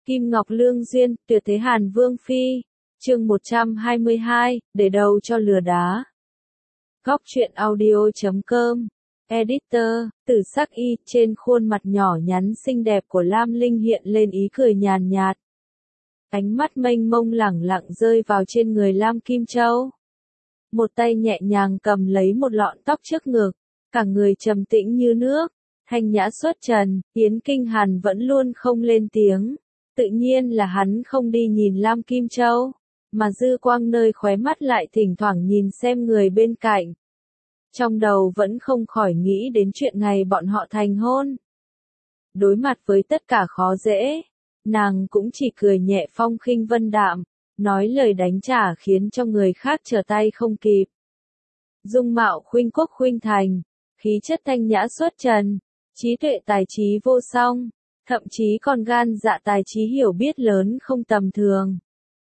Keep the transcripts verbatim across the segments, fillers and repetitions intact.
Kim Ngọc Lương Duyên, tuyệt thế Hàn Vương Phi, chương một trăm hai mươi hai, để đầu cho lừa đá. Góc truyện audio chấm com, Editor, Tử Sắc Y, trên khuôn mặt nhỏ nhắn xinh đẹp của Lam Linh hiện lên ý cười nhàn nhạt. Ánh mắt mênh mông lẳng lặng rơi vào trên người Lam Kim Châu. Một tay nhẹ nhàng cầm lấy một lọn tóc trước ngực, cả người trầm tĩnh như nước, thanh nhã xuất trần. Yến Kinh Hàn vẫn luôn không lên tiếng. Tự nhiên là hắn không đi nhìn Lam Kim Châu, mà dư quang nơi khóe mắt lại thỉnh thoảng nhìn xem người bên cạnh. Trong đầu vẫn không khỏi nghĩ đến chuyện ngày bọn họ thành hôn. Đối mặt với tất cả khó dễ, nàng cũng chỉ cười nhẹ phong khinh vân đạm, nói lời đánh trả khiến cho người khác trở tay không kịp. Dung mạo khuynh quốc khuynh thành, khí chất thanh nhã xuất trần, trí tuệ tài trí vô song, thậm chí còn gan dạ tài trí hiểu biết lớn không tầm thường.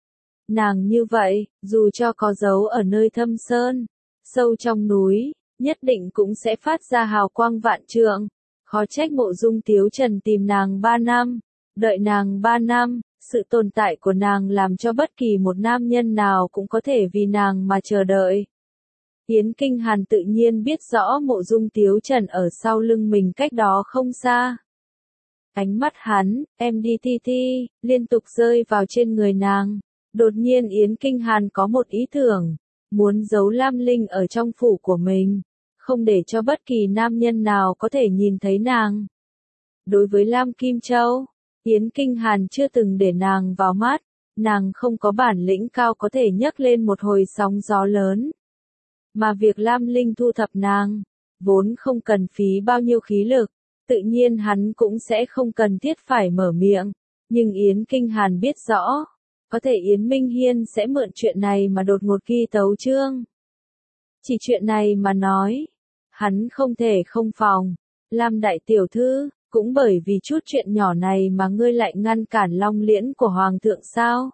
Nàng như vậy, dù cho có dấu ở nơi thâm sơn, sâu trong núi, nhất định cũng sẽ phát ra hào quang vạn trượng. Khó trách Mộ Dung Tiếu Trần tìm nàng ba năm, đợi nàng ba năm, sự tồn tại của nàng làm cho bất kỳ một nam nhân nào cũng có thể vì nàng mà chờ đợi. Yến Kinh Hàn tự nhiên biết rõ Mộ Dung Tiếu Trần ở sau lưng mình cách đó không xa. Ánh mắt hắn, em đi ti ti, liên tục rơi vào trên người nàng. Đột nhiên Yến Kinh Hàn có một ý tưởng, muốn giấu Lam Linh ở trong phủ của mình, không để cho bất kỳ nam nhân nào có thể nhìn thấy nàng. Đối với Lam Kim Châu, Yến Kinh Hàn chưa từng để nàng vào mắt, nàng không có bản lĩnh cao có thể nhấc lên một hồi sóng gió lớn. Mà việc Lam Linh thu thập nàng, vốn không cần phí bao nhiêu khí lực, tự nhiên hắn cũng sẽ không cần thiết phải mở miệng, nhưng Yến Kinh Hàn biết rõ, có thể Yến Minh Hiên sẽ mượn chuyện này mà đột ngột ghi tấu chương. Chỉ chuyện này mà nói, hắn không thể không phòng. Lam đại tiểu thư, cũng bởi vì chút chuyện nhỏ này mà ngươi lại ngăn cản long liễn của Hoàng thượng sao?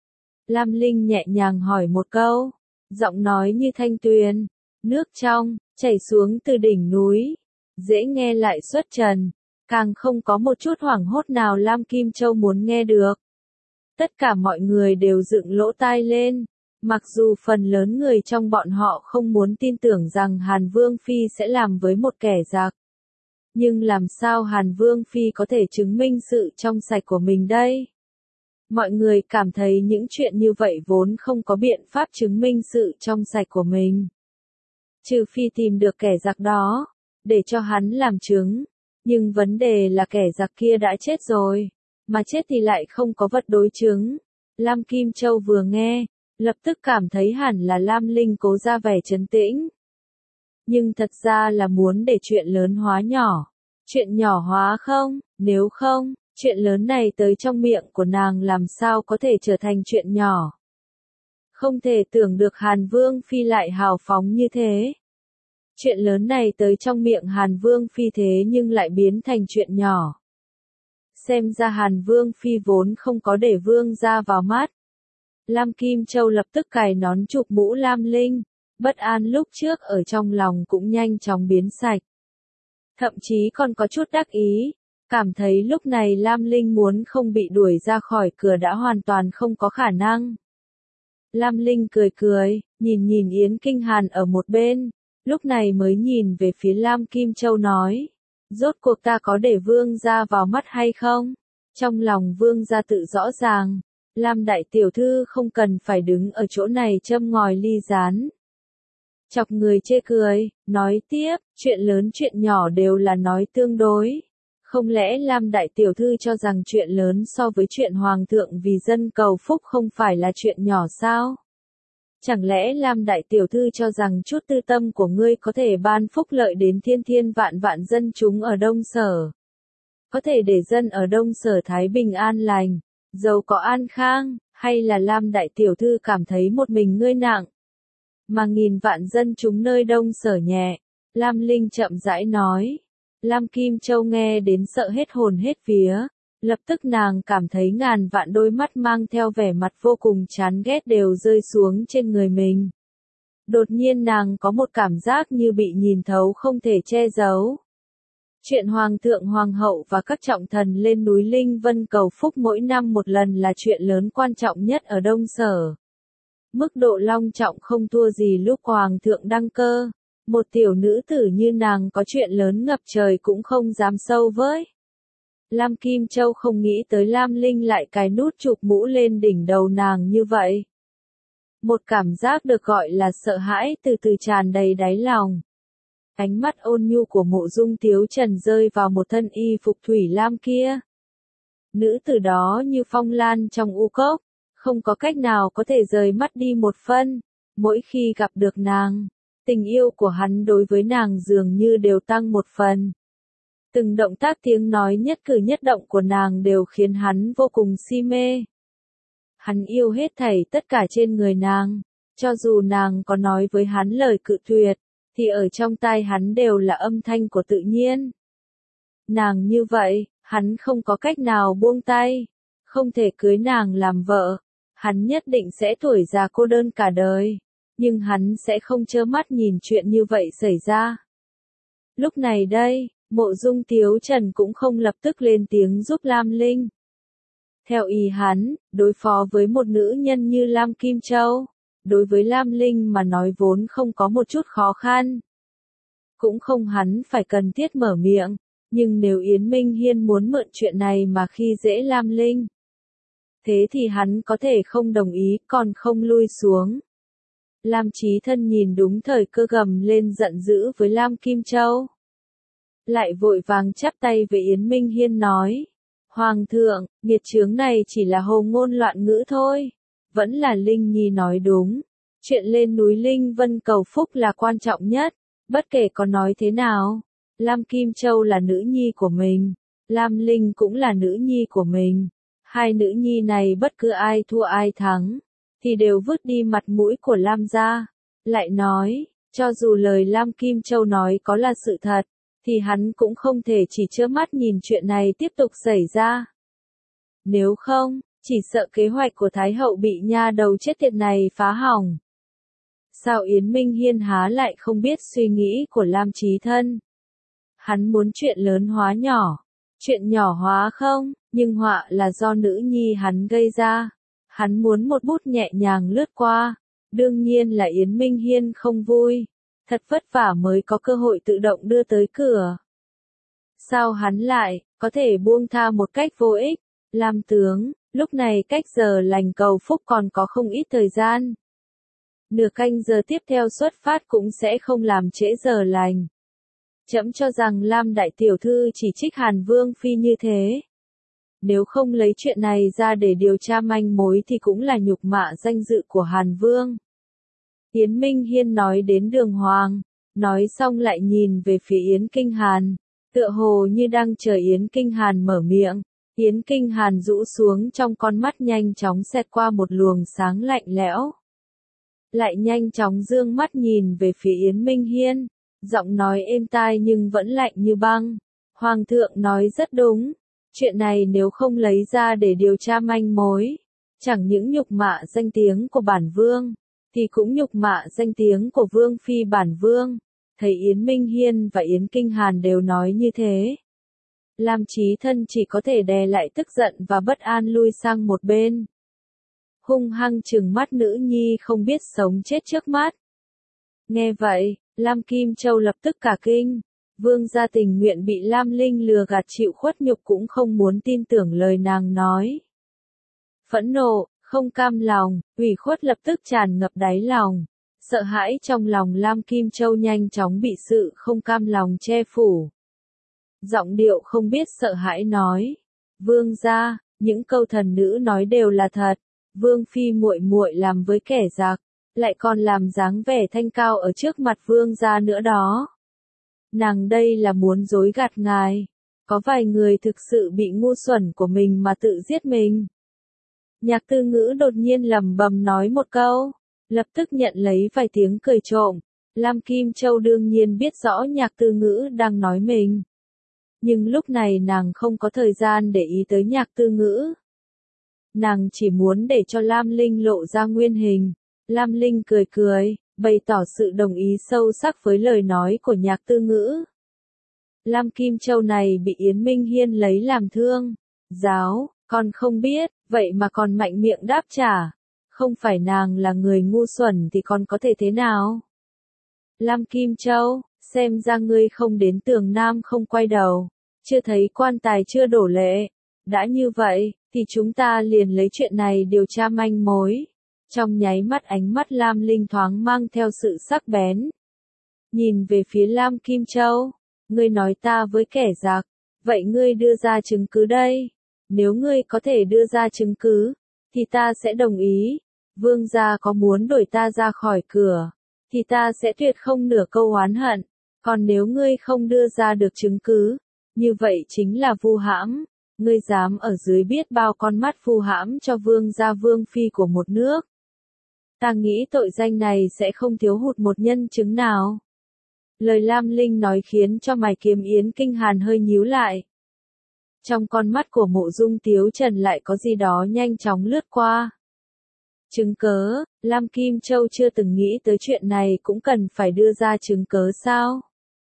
Lam Linh nhẹ nhàng hỏi một câu, giọng nói như thanh tuyền, nước trong, chảy xuống từ đỉnh núi, dễ nghe lại xuất trần, càng không có một chút hoảng hốt nào Lam Kim Châu muốn nghe được. Tất cả mọi người đều dựng lỗ tai lên, mặc dù phần lớn người trong bọn họ không muốn tin tưởng rằng Hàn Vương Phi sẽ làm với một kẻ giặc. Nhưng làm sao Hàn Vương Phi có thể chứng minh sự trong sạch của mình đây? Mọi người cảm thấy những chuyện như vậy vốn không có biện pháp chứng minh sự trong sạch của mình. Trừ phi tìm được kẻ giặc đó, để cho hắn làm chứng. Nhưng vấn đề là kẻ giặc kia đã chết rồi, mà chết thì lại không có vật đối chứng. Lam Kim Châu vừa nghe, lập tức cảm thấy hẳn là Lam Linh cố ra vẻ trấn tĩnh. Nhưng thật ra là muốn để chuyện lớn hóa nhỏ. Chuyện nhỏ hóa không, nếu không, chuyện lớn này tới trong miệng của nàng làm sao có thể trở thành chuyện nhỏ. Không thể tưởng được Hàn Vương Phi lại hào phóng như thế. Chuyện lớn này tới trong miệng Hàn Vương Phi thế nhưng lại biến thành chuyện nhỏ. Xem ra Hàn Vương Phi vốn không có để Vương ra vào mắt. Lam Kim Châu lập tức cài nón chụp mũ Lam Linh, bất an lúc trước ở trong lòng cũng nhanh chóng biến sạch. Thậm chí còn có chút đắc ý, cảm thấy lúc này Lam Linh muốn không bị đuổi ra khỏi cửa đã hoàn toàn không có khả năng. Lam Linh cười cười, nhìn nhìn Yến Kinh Hàn ở một bên, lúc này mới nhìn về phía Lam Kim Châu nói, rốt cuộc ta có để Vương gia vào mắt hay không? Trong lòng Vương gia tự rõ ràng, Lam đại tiểu thư không cần phải đứng ở chỗ này châm ngòi ly gián. Chọc người chê cười, nói tiếp, chuyện lớn chuyện nhỏ đều là nói tương đối. Không lẽ Lam đại tiểu thư cho rằng chuyện lớn so với chuyện Hoàng thượng vì dân cầu phúc không phải là chuyện nhỏ sao? Chẳng lẽ Lam đại tiểu thư cho rằng chút tư tâm của ngươi có thể ban phúc lợi đến thiên thiên vạn vạn dân chúng ở Đông Sở? Có thể để dân ở Đông Sở thái bình an lành, giàu có an khang, hay là Lam đại tiểu thư cảm thấy một mình ngươi nặng? Mà nghìn vạn dân chúng nơi Đông Sở nhẹ, Lam Linh chậm rãi nói. Lam Kim Châu nghe đến sợ hết hồn hết vía, lập tức nàng cảm thấy ngàn vạn đôi mắt mang theo vẻ mặt vô cùng chán ghét đều rơi xuống trên người mình. Đột nhiên nàng có một cảm giác như bị nhìn thấu không thể che giấu. Chuyện Hoàng thượng Hoàng hậu và các trọng thần lên núi Linh Vân cầu phúc mỗi năm một lần là chuyện lớn quan trọng nhất ở Đông Sở. Mức độ long trọng không thua gì lúc Hoàng thượng đăng cơ. Một tiểu nữ tử như nàng có chuyện lớn ngập trời cũng không dám sâu với. Lam Kim Châu không nghĩ tới Lam Linh lại cài nút chụp mũ lên đỉnh đầu nàng như vậy. Một cảm giác được gọi là sợ hãi từ từ tràn đầy đáy lòng. Ánh mắt ôn nhu của Mộ Dung Tiếu Trần rơi vào một thân y phục thủy lam kia. Nữ tử đó như phong lan trong u cốc, không có cách nào có thể rời mắt đi một phân. Mỗi khi gặp được nàng, tình yêu của hắn đối với nàng dường như đều tăng một phần. Từng động tác tiếng nói nhất cử nhất động của nàng đều khiến hắn vô cùng si mê. Hắn yêu hết thảy tất cả trên người nàng, cho dù nàng có nói với hắn lời cự tuyệt, thì ở trong tai hắn đều là âm thanh của tự nhiên. Nàng như vậy, hắn không có cách nào buông tay, không thể cưới nàng làm vợ, hắn nhất định sẽ tuổi già cô đơn cả đời, nhưng hắn sẽ không trơ mắt nhìn chuyện như vậy xảy ra. Lúc này đây, Mộ Dung Tiếu Trần cũng không lập tức lên tiếng giúp Lam Linh. Theo ý hắn, đối phó với một nữ nhân như Lam Kim Châu, đối với Lam Linh mà nói vốn không có một chút khó khăn. Cũng không hắn phải cần thiết mở miệng, nhưng nếu Yến Minh Hiên muốn mượn chuyện này mà khi dễ Lam Linh, thế thì hắn có thể không đồng ý còn không lui xuống. Lam Chí Thân nhìn đúng thời cơ gầm lên giận dữ với Lam Kim Châu. Lại vội vàng chắp tay với Yến Minh Hiên nói. Hoàng thượng, nghiệt chướng này chỉ là hồ ngôn loạn ngữ thôi. Vẫn là Linh Nhi nói đúng. Chuyện lên núi Linh Vân cầu phúc là quan trọng nhất. Bất kể có nói thế nào. Lam Kim Châu là nữ nhi của mình. Lam Linh cũng là nữ nhi của mình. Hai nữ nhi này bất cứ ai thua ai thắng, thì đều vứt đi mặt mũi của Lam gia. Lại nói, cho dù lời Lam Kim Châu nói có là sự thật, thì hắn cũng không thể chỉ trơ mắt nhìn chuyện này tiếp tục xảy ra. Nếu không, chỉ sợ kế hoạch của Thái hậu bị nha đầu chết tiệt này phá hỏng. Sao Yến Minh Hiên há lại không biết suy nghĩ của Lam Chí Thân? Hắn muốn chuyện lớn hóa nhỏ, chuyện nhỏ hóa không, nhưng họa là do nữ nhi hắn gây ra. Hắn muốn một bút nhẹ nhàng lướt qua, đương nhiên là Yến Minh Hiên không vui. Thật vất vả mới có cơ hội tự động đưa tới cửa. Sao hắn lại, có thể buông tha một cách vô ích? Lam tướng, lúc này cách giờ lành cầu phúc còn có không ít thời gian. Nửa canh giờ tiếp theo xuất phát cũng sẽ không làm trễ giờ lành. Trẫm cho rằng Lam đại tiểu thư chỉ trích Hàn Vương Phi như thế. Nếu không lấy chuyện này ra để điều tra manh mối thì cũng là nhục mạ danh dự của Hàn Vương. Yến Minh Hiên nói đến Đường Hoàng, nói xong lại nhìn về phía Yến Kinh Hàn, tựa hồ như đang chờ Yến Kinh Hàn mở miệng. Yến Kinh Hàn rũ xuống trong con mắt nhanh chóng xẹt qua một luồng sáng lạnh lẽo. Lại nhanh chóng dương mắt nhìn về phía Yến Minh Hiên, giọng nói êm tai nhưng vẫn lạnh như băng. Hoàng thượng nói rất đúng, chuyện này nếu không lấy ra để điều tra manh mối, chẳng những nhục mạ danh tiếng của bản vương, thì cũng nhục mạ danh tiếng của Vương Phi bản vương. Thấy Yến Minh Hiên và Yến Kinh Hàn đều nói như thế. Lam Chí Thân chỉ có thể đè lại tức giận và bất an lui sang một bên. Hung hăng trừng mắt nữ nhi không biết sống chết trước mắt. Nghe vậy, Lam Kim Châu lập tức cả kinh. Vương gia tình nguyện bị Lam Linh lừa gạt chịu khuất nhục cũng không muốn tin tưởng lời nàng nói. Phẫn nộ, không cam lòng, ủy khuất lập tức tràn ngập đáy lòng. Sợ hãi trong lòng Lam Kim Châu nhanh chóng bị sự không cam lòng che phủ. Giọng điệu không biết sợ hãi nói. Vương gia, những câu thần nữ nói đều là thật. Vương Phi muội muội làm với kẻ giặc, lại còn làm dáng vẻ thanh cao ở trước mặt vương gia nữa đó. Nàng đây là muốn dối gạt ngài. Có vài người thực sự bị ngu xuẩn của mình mà tự giết mình. Nhạc Tư Ngữ đột nhiên lẩm bẩm nói một câu, lập tức nhận lấy vài tiếng cười trộm. Lam Kim Châu đương nhiên biết rõ Nhạc Tư Ngữ đang nói mình. Nhưng lúc này nàng không có thời gian để ý tới Nhạc Tư Ngữ. Nàng chỉ muốn để cho Lam Linh lộ ra nguyên hình. Lam Linh cười cười, bày tỏ sự đồng ý sâu sắc với lời nói của Nhạc Tư Ngữ. Lam Kim Châu này bị Yến Minh Hiên lấy làm thương. Giáo, con không biết, vậy mà còn mạnh miệng đáp trả. Không phải nàng là người ngu xuẩn thì còn có thể thế nào? Lam Kim Châu, xem ra ngươi không đến Tường Nam không quay đầu. Chưa thấy quan tài chưa đổ lệ. Đã như vậy, thì chúng ta liền lấy chuyện này điều tra manh mối. Trong nháy mắt ánh mắt Lam Linh thoáng mang theo sự sắc bén. Nhìn về phía Lam Kim Châu. Ngươi nói ta với kẻ giặc. Vậy ngươi đưa ra chứng cứ đây. Nếu ngươi có thể đưa ra chứng cứ, thì ta sẽ đồng ý. Vương gia có muốn đuổi ta ra khỏi cửa, thì ta sẽ tuyệt không nửa câu oán hận. Còn nếu ngươi không đưa ra được chứng cứ, như vậy chính là vu hãm. Ngươi dám ở dưới biết bao con mắt vu hãm cho vương gia vương phi của một nước. Ta nghĩ tội danh này sẽ không thiếu hụt một nhân chứng nào. Lời Lam Linh nói khiến cho mày kiếm Yến Kinh Hàn hơi nhíu lại. Trong con mắt của Mộ Dung Tiếu Trần lại có gì đó nhanh chóng lướt qua. Chứng cớ, Lam Kim Châu chưa từng nghĩ tới chuyện này cũng cần phải đưa ra chứng cớ sao?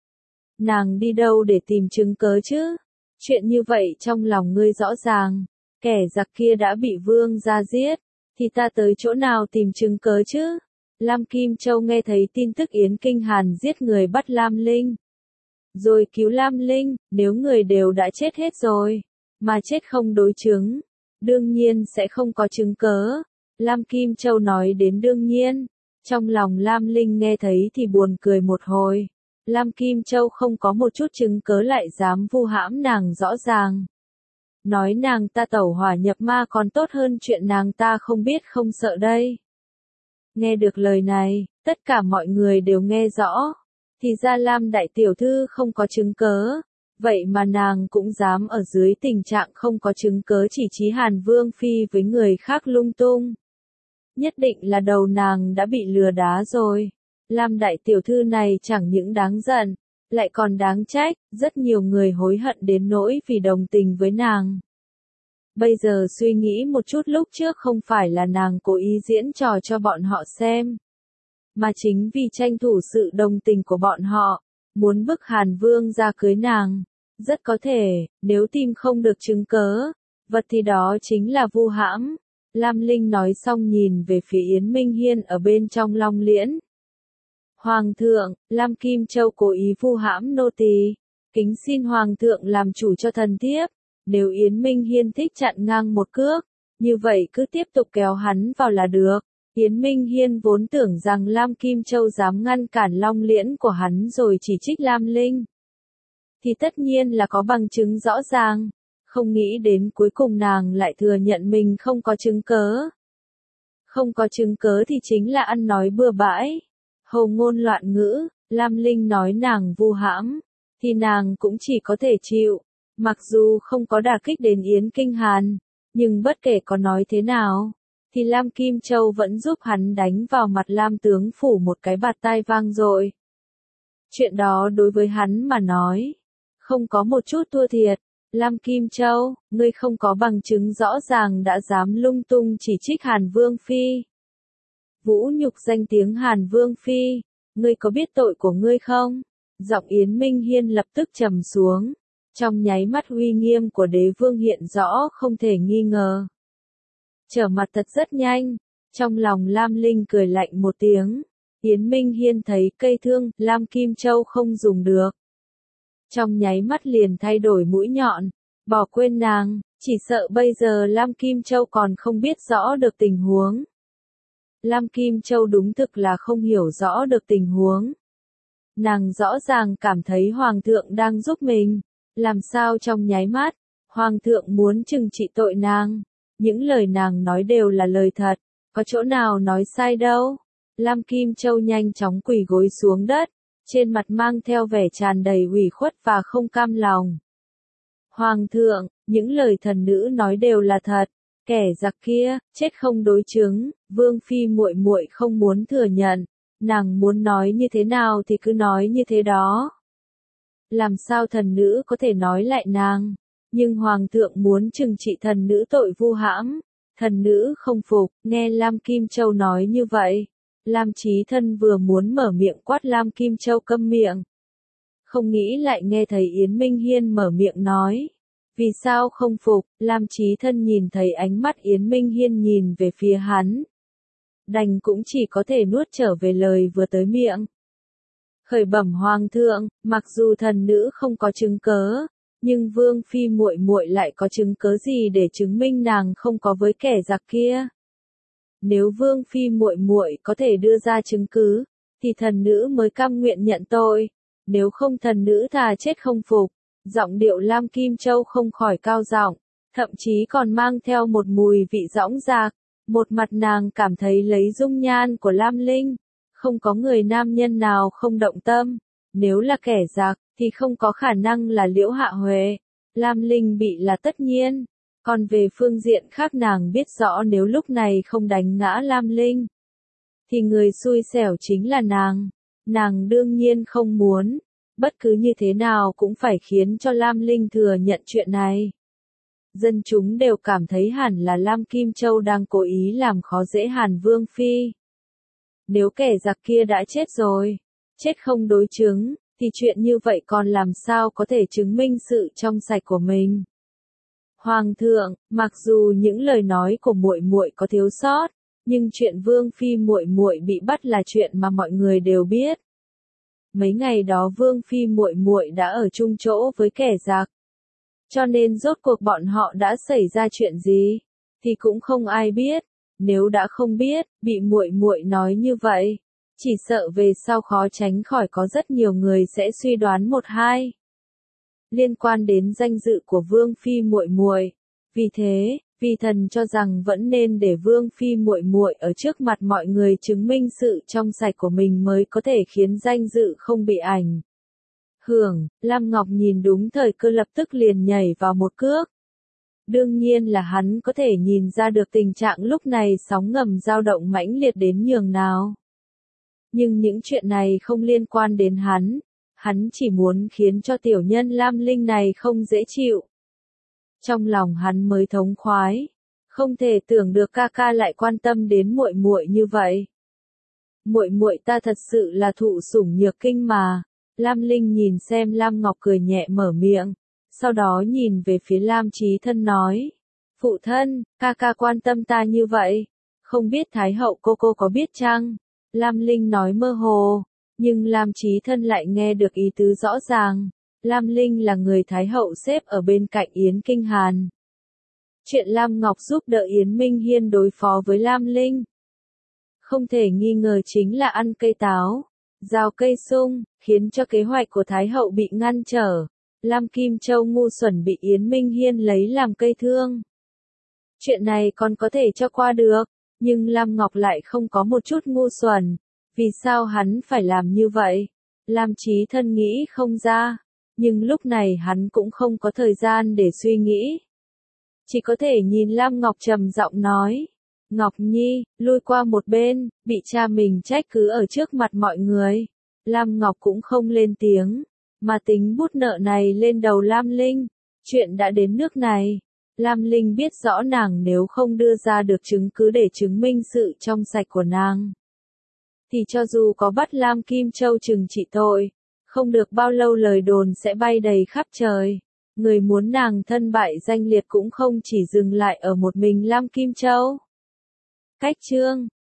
Nàng đi đâu để tìm chứng cớ chứ? Chuyện như vậy trong lòng ngươi rõ ràng, kẻ giặc kia đã bị vương gia giết, thì ta tới chỗ nào tìm chứng cớ chứ? Lam Kim Châu nghe thấy tin tức Yến Kinh Hàn giết người bắt Lam Linh. Rồi cứu Lam Linh, nếu người đều đã chết hết rồi, mà chết không đối chứng, đương nhiên sẽ không có chứng cớ. Lam Kim Châu nói đến đương nhiên, trong lòng Lam Linh nghe thấy thì buồn cười một hồi. Lam Kim Châu không có một chút chứng cớ lại dám vu hãm nàng rõ ràng. Nói nàng ta tẩu hỏa nhập ma còn tốt hơn chuyện nàng ta không biết không sợ đây. Nghe được lời này, tất cả mọi người đều nghe rõ. Thì ra Lam đại tiểu thư không có chứng cớ. Vậy mà nàng cũng dám ở dưới tình trạng không có chứng cớ chỉ trích Hàn Vương Phi với người khác lung tung. Nhất định là đầu nàng đã bị lừa đá rồi. Lam đại tiểu thư này chẳng những đáng giận, lại còn đáng trách, rất nhiều người hối hận đến nỗi vì đồng tình với nàng. Bây giờ suy nghĩ một chút lúc trước không phải là nàng cố ý diễn trò cho bọn họ xem, mà chính vì tranh thủ sự đồng tình của bọn họ, muốn bức Hàn Vương ra cưới nàng. Rất có thể, nếu tìm không được chứng cớ, vật thì đó chính là vu hãm. Lam Linh nói xong nhìn về phía Yến Minh Hiên ở bên trong Long Liễn. Hoàng thượng, Lam Kim Châu cố ý vu hãm nô tỳ, kính xin Hoàng thượng làm chủ cho thần thiếp. Nếu Yến Minh Hiên thích chặn ngang một cước, như vậy cứ tiếp tục kéo hắn vào là được. Yến Minh Hiên vốn tưởng rằng Lam Kim Châu dám ngăn cản Long Liễn của hắn rồi chỉ trích Lam Linh, thì tất nhiên là có bằng chứng rõ ràng. Không nghĩ đến cuối cùng nàng lại thừa nhận mình không có chứng cớ. Không có chứng cớ thì chính là ăn nói bừa bãi, hồ ngôn loạn ngữ. Lam Linh nói nàng vu hãm, thì nàng cũng chỉ có thể chịu. Mặc dù không có đả kích đến Yến Kinh Hàn, nhưng bất kể có nói thế nào, thì Lam Kim Châu vẫn giúp hắn đánh vào mặt Lam tướng phủ một cái bạt tai vang dội. Chuyện đó đối với hắn mà nói, không có một chút thua thiệt. Lam Kim Châu, ngươi không có bằng chứng rõ ràng đã dám lung tung chỉ trích Hàn Vương Phi. Vũ nhục danh tiếng Hàn Vương Phi, ngươi có biết tội của ngươi không? Giọng Yến Minh Hiên lập tức trầm xuống. Trong nháy mắt uy nghiêm của đế vương hiện rõ không thể nghi ngờ. Trở mặt thật rất nhanh, trong lòng Lam Linh cười lạnh một tiếng. Yến Minh Hiên thấy cây thương Lam Kim Châu không dùng được, trong nháy mắt liền thay đổi mũi nhọn, bỏ quên nàng, chỉ sợ bây giờ Lam Kim Châu còn không biết rõ được tình huống. Lam Kim Châu đúng thực là không hiểu rõ được tình huống. Nàng rõ ràng cảm thấy Hoàng thượng đang giúp mình. Làm sao trong nháy mắt, Hoàng thượng muốn trừng trị tội nàng. Những lời nàng nói đều là lời thật, có chỗ nào nói sai đâu. Lam Kim Châu nhanh chóng quỳ gối xuống đất, trên mặt mang theo vẻ tràn đầy ủy khuất và không cam lòng. Hoàng thượng, những lời thần nữ nói đều là thật, kẻ giặc kia, chết không đối chứng, Vương Phi muội muội không muốn thừa nhận, nàng muốn nói như thế nào thì cứ nói như thế đó. Làm sao thần nữ có thể nói lại nàng, nhưng Hoàng thượng muốn trừng trị thần nữ tội vu hãm, thần nữ không phục, nghe Lam Kim Châu nói như vậy. Lam Chí Thân vừa muốn mở miệng quát Lam Kim Châu câm miệng. không nghĩ lại nghe thấy Yến Minh Hiên mở miệng nói. Vì sao không phục? Lam Chí Thân nhìn thấy ánh mắt Yến Minh Hiên nhìn về phía hắn. Đành cũng chỉ có thể nuốt trở về lời vừa tới miệng. Khởi bẩm hoàng thượng, mặc dù thần nữ không có chứng cớ, nhưng Vương phi muội muội lại có chứng cớ gì để chứng minh nàng không có với kẻ giặc kia? Nếu Vương phi muội muội có thể đưa ra chứng cứ, thì thần nữ mới cam nguyện nhận tội, nếu không thần nữ thà chết không phục. Giọng điệu Lam Kim Châu không khỏi cao giọng, thậm chí còn mang theo một mùi vị dõng dạc. Một mặt nàng cảm thấy lấy dung nhan của Lam Linh, không có người nam nhân nào không động tâm. Nếu là kẻ giặc, thì không có khả năng là Liễu Hạ Huệ. Lam Linh bị là tất nhiên. Còn về phương diện khác nàng biết rõ nếu lúc này không đánh ngã Lam Linh, thì người xui xẻo chính là nàng. Nàng đương nhiên không muốn, bất cứ như thế nào cũng phải khiến cho Lam Linh thừa nhận chuyện này. Dân chúng đều cảm thấy hẳn là Lam Kim Châu đang cố ý làm khó dễ Hàn Vương Phi. Nếu kẻ giặc kia đã chết rồi, chết không đối chứng, thì chuyện như vậy còn làm sao có thể chứng minh sự trong sạch của mình. Hoàng thượng, mặc dù những lời nói của muội muội có thiếu sót, nhưng chuyện Vương Phi muội muội bị bắt là chuyện mà mọi người đều biết. Mấy ngày đó Vương Phi muội muội đã ở chung chỗ với kẻ giặc. Cho nên rốt cuộc bọn họ đã xảy ra chuyện gì, thì cũng không ai biết. Nếu đã không biết, bị muội muội nói như vậy, chỉ sợ về sau khó tránh khỏi có rất nhiều người sẽ suy đoán một hai. Liên quan đến danh dự của Vương Phi muội muội. Vì thế, vì thần cho rằng vẫn nên để Vương Phi muội muội ở trước mặt mọi người chứng minh sự trong sạch của mình mới có thể khiến danh dự không bị ảnh hưởng. Lam Ngọc nhìn đúng thời cơ lập tức liền nhảy vào một cước. Đương nhiên là hắn có thể nhìn ra được tình trạng lúc này sóng ngầm dao động mãnh liệt đến nhường nào. Nhưng những chuyện này không liên quan đến hắn, hắn chỉ muốn khiến cho tiểu nhân Lam Linh này không dễ chịu. Trong lòng hắn mới thống khoái, không thể tưởng được ca ca lại quan tâm đến muội muội như vậy. Muội muội ta thật sự là thụ sủng nhược kinh mà. Lam Linh nhìn xem Lam Ngọc cười nhẹ mở miệng, sau đó nhìn về phía Lam Chí Thân nói, phụ thân, ca ca quan tâm ta như vậy, không biết Thái hậu cô cô có biết chăng? Lam Linh nói mơ hồ, nhưng Lam Chí Thân lại nghe được ý tứ rõ ràng. Lam Linh là người Thái hậu xếp ở bên cạnh Yến Kinh Hàn. Chuyện Lam Ngọc giúp đỡ Yến Minh Hiên đối phó với Lam Linh, không thể nghi ngờ chính là ăn cây táo, rào cây sung, khiến cho kế hoạch của Thái hậu bị ngăn trở. Lam Kim Châu ngu xuẩn bị Yến Minh Hiên lấy làm cây thương. Chuyện này còn có thể cho qua được, nhưng Lam Ngọc lại không có một chút ngu xuẩn. Vì sao hắn phải làm như vậy? Lam Chí Thân nghĩ không ra, nhưng lúc này hắn cũng không có thời gian để suy nghĩ. Chỉ có thể nhìn Lam Ngọc trầm giọng nói, Ngọc Nhi, lui qua một bên, bị cha mình trách cứ ở trước mặt mọi người. Lam Ngọc cũng không lên tiếng, mà tính bút nợ này lên đầu Lam Linh. Chuyện đã đến nước này, Lam Linh biết rõ nàng nếu không đưa ra được chứng cứ để chứng minh sự trong sạch của nàng, thì cho dù có bắt Lam Kim Châu trừng trị tội, không được bao lâu lời đồn sẽ bay đầy khắp trời. Người muốn nàng thân bại danh liệt cũng không chỉ dừng lại ở một mình Lam Kim Châu. Cách chương